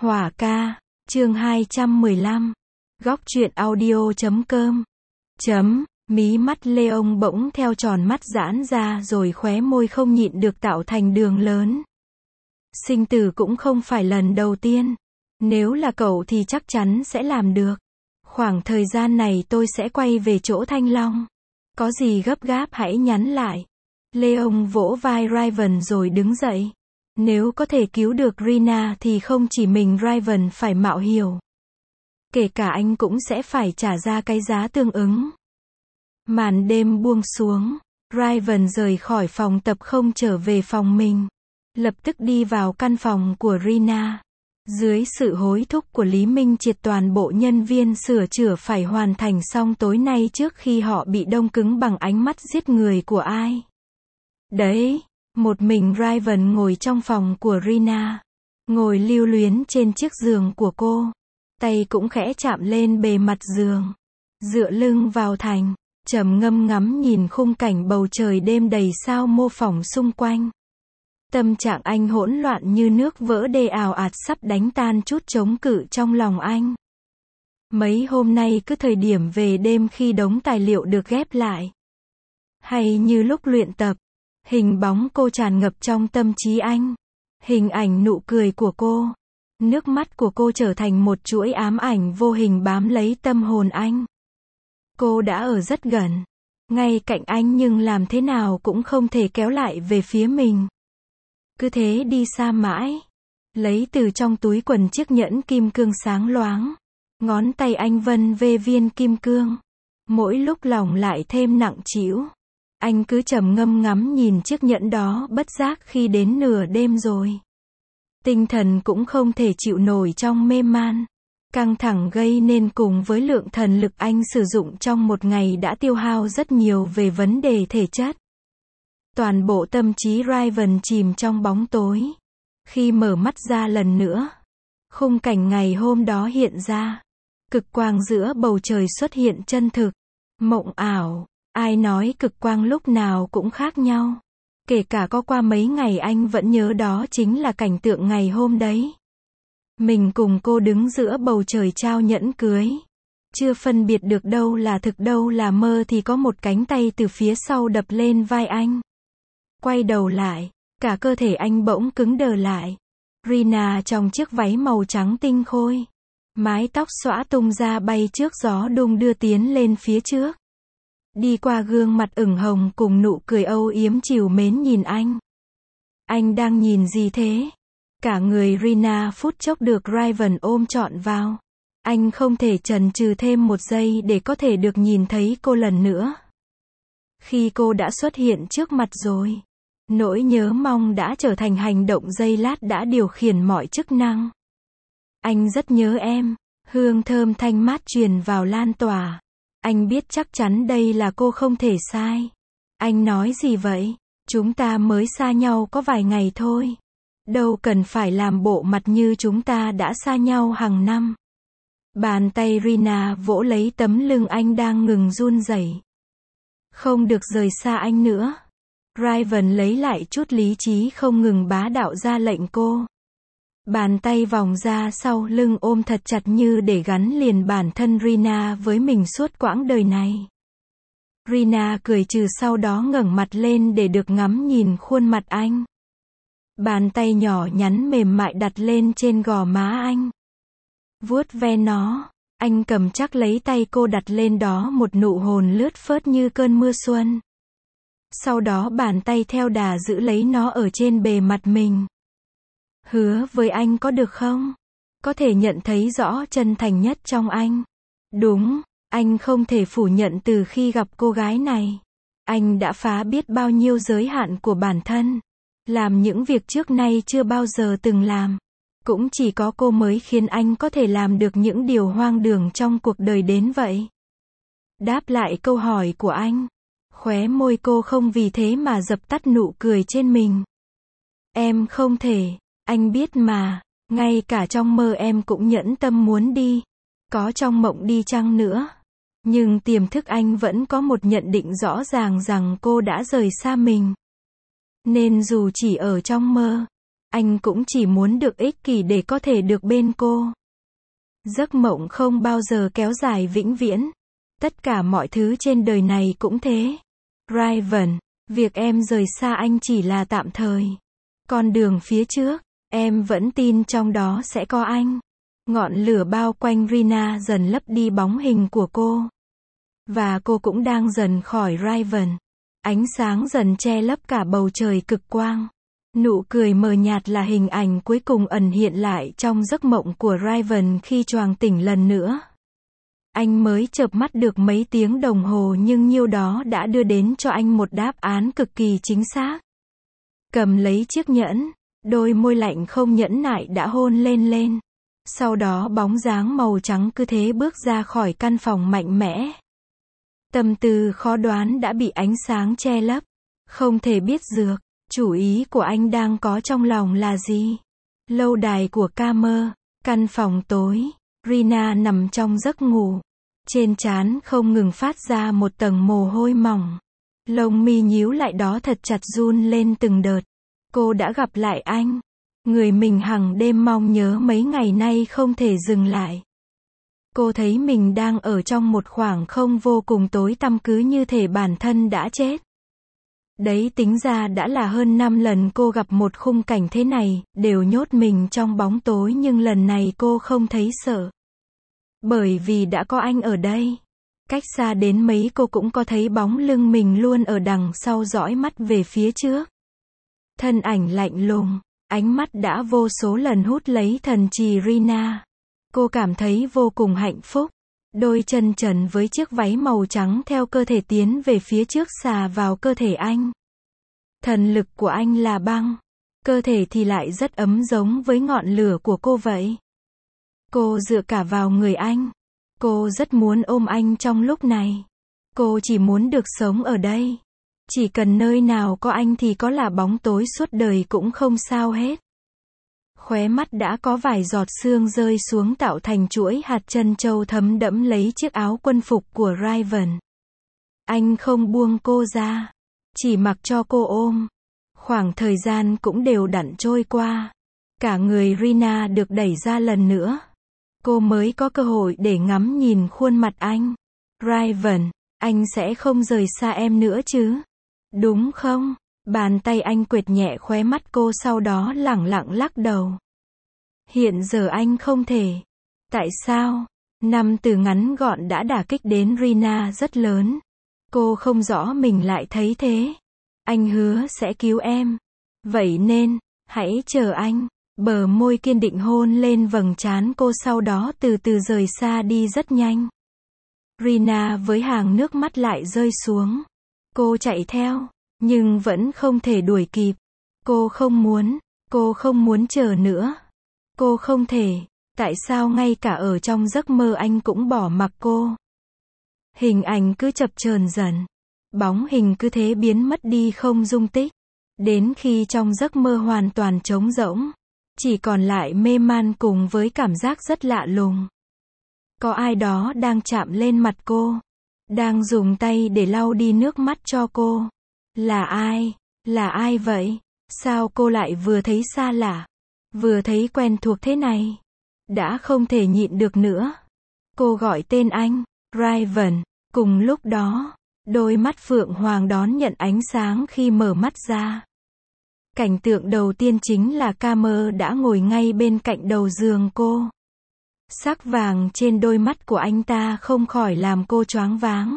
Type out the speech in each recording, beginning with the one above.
Hỏa ca, chương 215. Góc truyện audio.com. Mí mắt Leon bỗng theo tròn mắt giãn ra rồi khóe môi không nhịn được tạo thành đường lớn. Sinh tử cũng không phải lần đầu tiên. Nếu là cậu thì chắc chắn sẽ làm được. Khoảng thời gian này tôi sẽ quay về chỗ Thanh Long. Có gì gấp gáp hãy nhắn lại. Leon vỗ vai Raven rồi đứng dậy. Nếu có thể cứu được Rina thì không chỉ mình Raven phải mạo hiểm. Kể cả anh cũng sẽ phải trả ra cái giá tương ứng. Màn đêm buông xuống. Raven rời khỏi phòng tập không trở về phòng mình. Lập tức đi vào căn phòng của Rina. Dưới sự hối thúc của Lý Minh Triệt, toàn bộ nhân viên sửa chữa phải hoàn thành xong tối nay trước khi họ bị đông cứng bằng ánh mắt giết người của ai. Đấy, một mình Raven ngồi trong phòng của Rina. Ngồi lưu luyến trên chiếc giường của cô. Tay cũng khẽ chạm lên bề mặt giường. Dựa lưng vào thành, trầm ngâm ngắm nhìn khung cảnh bầu trời đêm đầy sao mô phỏng xung quanh. Tâm trạng anh hỗn loạn như nước vỡ đê ào ạt sắp đánh tan chút chống cự trong lòng anh. Mấy hôm nay cứ thời điểm về đêm khi đống tài liệu được ghép lại. Hay như lúc luyện tập, hình bóng cô tràn ngập trong tâm trí anh. Hình ảnh nụ cười của cô. Nước mắt của cô trở thành một chuỗi ám ảnh vô hình bám lấy tâm hồn anh. Cô đã ở rất gần, ngay cạnh anh nhưng làm thế nào cũng không thể kéo lại về phía mình. Cứ thế đi xa mãi. Lấy từ trong túi quần chiếc nhẫn kim cương sáng loáng. Ngón tay anh vân về viên kim cương. Mỗi lúc lòng lại thêm nặng trĩu. Anh cứ trầm ngâm ngắm nhìn chiếc nhẫn đó, bất giác khi đến nửa đêm rồi. Tinh thần cũng không thể chịu nổi trong mê man. Căng thẳng gây nên cùng với lượng thần lực anh sử dụng trong một ngày đã tiêu hao rất nhiều về vấn đề thể chất. Toàn bộ tâm trí Raven chìm trong bóng tối. Khi mở mắt ra lần nữa, khung cảnh ngày hôm đó hiện ra. Cực quang giữa bầu trời xuất hiện chân thực. Mộng ảo. Ai nói cực quang lúc nào cũng khác nhau. Kể cả có qua mấy ngày anh vẫn nhớ đó chính là cảnh tượng ngày hôm đấy. Mình cùng cô đứng giữa bầu trời trao nhẫn cưới. Chưa phân biệt được đâu là thực đâu là mơ thì có một cánh tay từ phía sau đập lên vai anh. Quay đầu lại, cả cơ thể anh bỗng cứng đờ lại. Rina trong chiếc váy màu trắng tinh khôi. Mái tóc xõa tung ra bay trước gió đung đưa tiến lên phía trước. Đi qua gương mặt ửng hồng cùng nụ cười âu yếm trìu mến nhìn anh. Anh đang nhìn gì thế? Cả người Rina phút chốc được Raven ôm trọn vào. Anh không thể chần chừ thêm một giây để có thể được nhìn thấy cô lần nữa. Khi cô đã xuất hiện trước mặt rồi, nỗi nhớ mong đã trở thành hành động giây lát đã điều khiển mọi chức năng. Anh rất nhớ em. Hương thơm thanh mát truyền vào lan tỏa. Anh biết chắc chắn đây là cô không thể sai. Anh nói gì vậy? Chúng ta mới xa nhau có vài ngày thôi. Đâu cần phải làm bộ mặt như chúng ta đã xa nhau hàng năm. Bàn tay Rina vỗ lấy tấm lưng anh đang ngừng run rẩy. Không được rời xa anh nữa. Raven lấy lại chút lý trí không ngừng bá đạo ra lệnh cô. Bàn tay vòng ra sau lưng ôm thật chặt như để gắn liền bản thân Rina với mình suốt quãng đời này. Rina cười trừ sau đó ngẩng mặt lên để được ngắm nhìn khuôn mặt anh. Bàn tay nhỏ nhắn mềm mại đặt lên trên gò má anh. Vuốt ve nó, anh cầm chắc lấy tay cô đặt lên đó, một nụ hôn lướt phớt như cơn mưa xuân. Sau đó bàn tay theo đà giữ lấy nó ở trên bề mặt mình. Hứa với anh có được không? Có thể nhận thấy rõ chân thành nhất trong anh. Đúng, anh không thể phủ nhận từ khi gặp cô gái này. Anh đã phá biết bao nhiêu giới hạn của bản thân. Làm những việc trước nay chưa bao giờ từng làm. Cũng chỉ có cô mới khiến anh có thể làm được những điều hoang đường trong cuộc đời đến vậy. Đáp lại câu hỏi của anh, khóe môi cô không vì thế mà dập tắt nụ cười trên mình. Em không thể, anh biết mà, ngay cả trong mơ em cũng nhẫn tâm muốn đi. Có trong mộng đi chăng nữa. Nhưng tiềm thức anh vẫn có một nhận định rõ ràng rằng cô đã rời xa mình. Nên dù chỉ ở trong mơ, Anh cũng chỉ muốn được ích kỷ để có thể được bên cô. Giấc mộng không bao giờ kéo dài vĩnh viễn. Tất cả mọi thứ trên đời này cũng thế. Raven, việc em rời xa anh chỉ là tạm thời. Con đường phía trước, em vẫn tin trong đó sẽ có anh. Ngọn lửa bao quanh Rina dần lấp đi bóng hình của cô. Và cô cũng đang dần khỏi Raven. Ánh sáng dần che lấp cả bầu trời cực quang. Nụ cười mờ nhạt là hình ảnh cuối cùng ẩn hiện lại trong giấc mộng của Raven khi choàng tỉnh lần nữa. Anh mới chợp mắt được mấy tiếng đồng hồ nhưng nhiêu đó đã đưa đến cho anh một đáp án cực kỳ chính xác. Cầm lấy chiếc nhẫn, đôi môi lạnh không nhẫn nại đã hôn lên. Sau đó bóng dáng màu trắng cứ thế bước ra khỏi căn phòng mạnh mẽ. Tâm tư khó đoán đã bị ánh sáng che lấp. Không thể biết được, chủ ý của anh đang có trong lòng là gì. Lâu đài của Camer, căn phòng tối, Rina nằm trong giấc ngủ. Trên trán không ngừng phát ra một tầng mồ hôi mỏng. Lông mi nhíu lại đó thật chặt run lên từng đợt. Cô đã gặp lại anh. Người mình hằng đêm mong nhớ mấy ngày nay không thể dừng lại. Cô thấy mình đang ở trong một khoảng không vô cùng tối tăm cứ như thể bản thân đã chết. Đấy tính ra đã là hơn 5 lần cô gặp một khung cảnh thế này, đều nhốt mình trong bóng tối nhưng lần này cô không thấy sợ. Bởi vì đã có anh ở đây. Cách xa đến mấy cô cũng có thấy bóng lưng mình luôn ở đằng sau dõi mắt về phía trước. Thân ảnh lạnh lùng, ánh mắt đã vô số lần hút lấy thần trì Rina. Cô cảm thấy vô cùng hạnh phúc. Đôi chân trần với chiếc váy màu trắng theo cơ thể tiến về phía trước xà vào cơ thể anh. Thần lực của anh là băng. Cơ thể thì lại rất ấm giống với ngọn lửa của cô vậy. Cô dựa cả vào người anh. Cô rất muốn ôm anh trong lúc này. Cô chỉ muốn được sống ở đây. Chỉ cần nơi nào có anh thì có là bóng tối suốt đời cũng không sao hết. Khóe mắt đã có vài giọt sương rơi xuống tạo thành chuỗi hạt trân châu thấm đẫm lấy chiếc áo quân phục của Raven. Anh không buông cô ra. Chỉ mặc cho cô ôm. Khoảng thời gian cũng đều đặn trôi qua. Cả người Rina được đẩy ra lần nữa. Cô mới có cơ hội để ngắm nhìn khuôn mặt anh. Raven, anh sẽ không rời xa em nữa chứ? Đúng không? Bàn tay anh quệt nhẹ khóe mắt cô sau đó lẳng lặng lắc đầu. Hiện giờ anh không thể. Tại sao? 5 từ ngắn gọn đã đả kích đến Rina rất lớn. Cô không rõ mình lại thấy thế. Anh hứa sẽ cứu em. Vậy nên, hãy chờ anh. Bờ môi kiên định hôn lên vầng trán cô sau đó từ từ rời xa đi rất nhanh. Rina với hàng nước mắt lại rơi xuống. Cô chạy theo, nhưng vẫn không thể đuổi kịp. Cô không muốn chờ nữa. Cô không thể, tại sao ngay cả ở trong giấc mơ anh cũng bỏ mặc cô. Hình ảnh cứ chập chờn dần. Bóng hình cứ thế biến mất đi không dung tích. Đến khi trong giấc mơ hoàn toàn trống rỗng. Chỉ còn lại mê man cùng với cảm giác rất lạ lùng. Có ai đó đang chạm lên mặt cô. Đang dùng tay để lau đi nước mắt cho cô. Là ai? Là ai vậy? Sao cô lại vừa thấy xa lạ, vừa thấy quen thuộc thế này? Đã không thể nhịn được nữa. Cô gọi tên anh, Raven. Cùng lúc đó, đôi mắt phượng hoàng đón nhận ánh sáng khi mở mắt ra. Cảnh tượng đầu tiên chính là Camer đã ngồi ngay bên cạnh đầu giường cô. Sắc vàng trên đôi mắt của anh ta không khỏi làm cô choáng váng.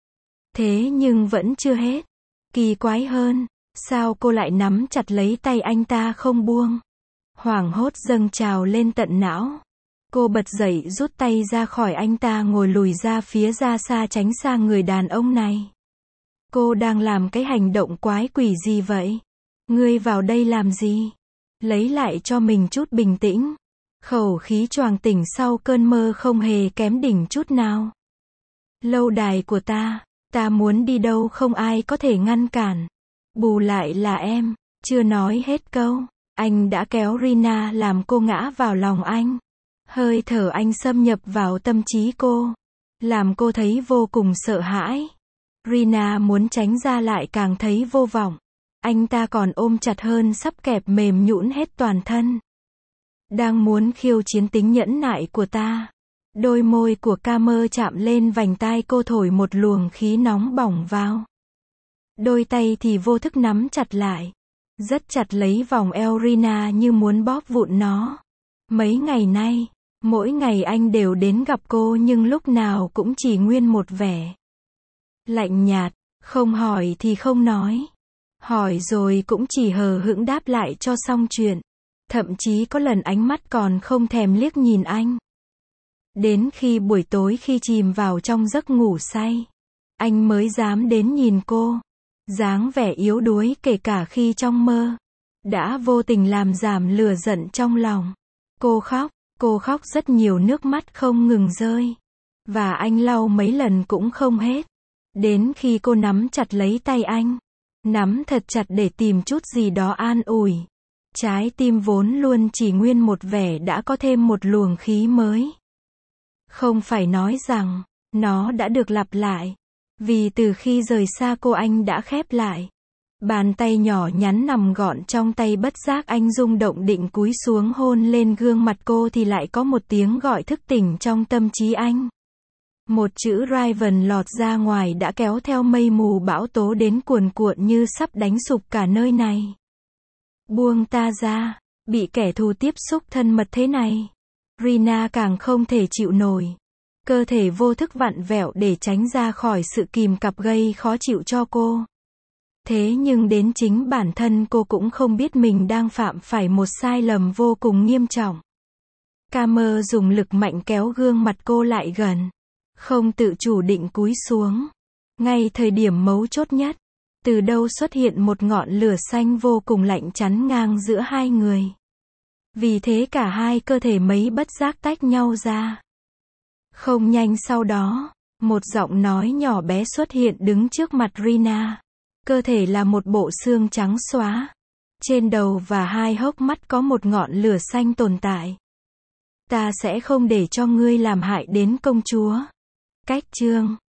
Thế nhưng vẫn chưa hết. Kỳ quái hơn, sao cô lại nắm chặt lấy tay anh ta không buông? Hoảng hốt dâng trào lên tận não. Cô bật dậy rút tay ra khỏi anh ta ngồi lùi ra phía ra xa tránh xa người đàn ông này. Cô đang làm cái hành động quái quỷ gì vậy? Ngươi vào đây làm gì? Lấy lại cho mình chút bình tĩnh. Khẩu khí choàng tỉnh sau cơn mơ không hề kém đỉnh chút nào. Lâu đài của ta muốn đi đâu không ai có thể ngăn cản. Bù lại là em, chưa nói hết câu. Anh đã kéo Rina làm cô ngã vào lòng anh. Hơi thở anh xâm nhập vào tâm trí cô. Làm cô thấy vô cùng sợ hãi. Rina muốn tránh ra lại càng thấy vô vọng. Anh ta còn ôm chặt hơn sắp kẹp mềm nhũn hết toàn thân. Đang muốn khiêu chiến tính nhẫn nại của ta. Đôi môi của Camer chạm lên vành tai cô thổi một luồng khí nóng bỏng vào. Đôi tay thì vô thức nắm chặt lại. Rất chặt lấy vòng eo Rina như muốn bóp vụn nó. Mấy ngày nay, mỗi ngày anh đều đến gặp cô nhưng lúc nào cũng chỉ nguyên một vẻ lạnh nhạt, không hỏi thì không nói. Hỏi rồi cũng chỉ hờ hững đáp lại cho xong chuyện. Thậm chí có lần ánh mắt còn không thèm liếc nhìn anh. Đến khi buổi tối khi chìm vào trong giấc ngủ say, anh mới dám đến nhìn cô. Dáng vẻ yếu đuối kể cả khi trong mơ, đã vô tình làm giảm lửa giận trong lòng. Cô khóc rất nhiều, nước mắt không ngừng rơi. Và anh lau mấy lần cũng không hết. Đến khi cô nắm chặt lấy tay anh, nắm thật chặt để tìm chút gì đó an ủi. Trái tim vốn luôn chỉ nguyên một vẻ đã có thêm một luồng khí mới. Không phải nói rằng, nó đã được lặp lại. Vì từ khi rời xa cô anh đã khép lại. Bàn tay nhỏ nhắn nằm gọn trong tay, bất giác anh rung động định cúi xuống hôn lên gương mặt cô thì lại có một tiếng gọi thức tỉnh trong tâm trí anh. Một chữ Raven lọt ra ngoài đã kéo theo mây mù bão tố đến cuồn cuộn như sắp đánh sụp cả nơi này. Buông ta ra, bị kẻ thù tiếp xúc thân mật thế này. Rina càng không thể chịu nổi. Cơ thể vô thức vặn vẹo để tránh ra khỏi sự kìm cặp gây khó chịu cho cô. Thế nhưng đến chính bản thân cô cũng không biết mình đang phạm phải một sai lầm vô cùng nghiêm trọng. Camer dùng lực mạnh kéo gương mặt cô lại gần. Không tự chủ định cúi xuống. Ngay thời điểm mấu chốt nhất, từ đâu xuất hiện một ngọn lửa xanh vô cùng lạnh chắn ngang giữa hai người. Vì thế cả hai cơ thể mấy bất giác tách nhau ra. Không nhanh sau đó, một giọng nói nhỏ bé xuất hiện đứng trước mặt Rina. Cơ thể là một bộ xương trắng xóa. Trên đầu và hai hốc mắt có một ngọn lửa xanh tồn tại. Ta sẽ không để cho ngươi làm hại đến công chúa. Cách chương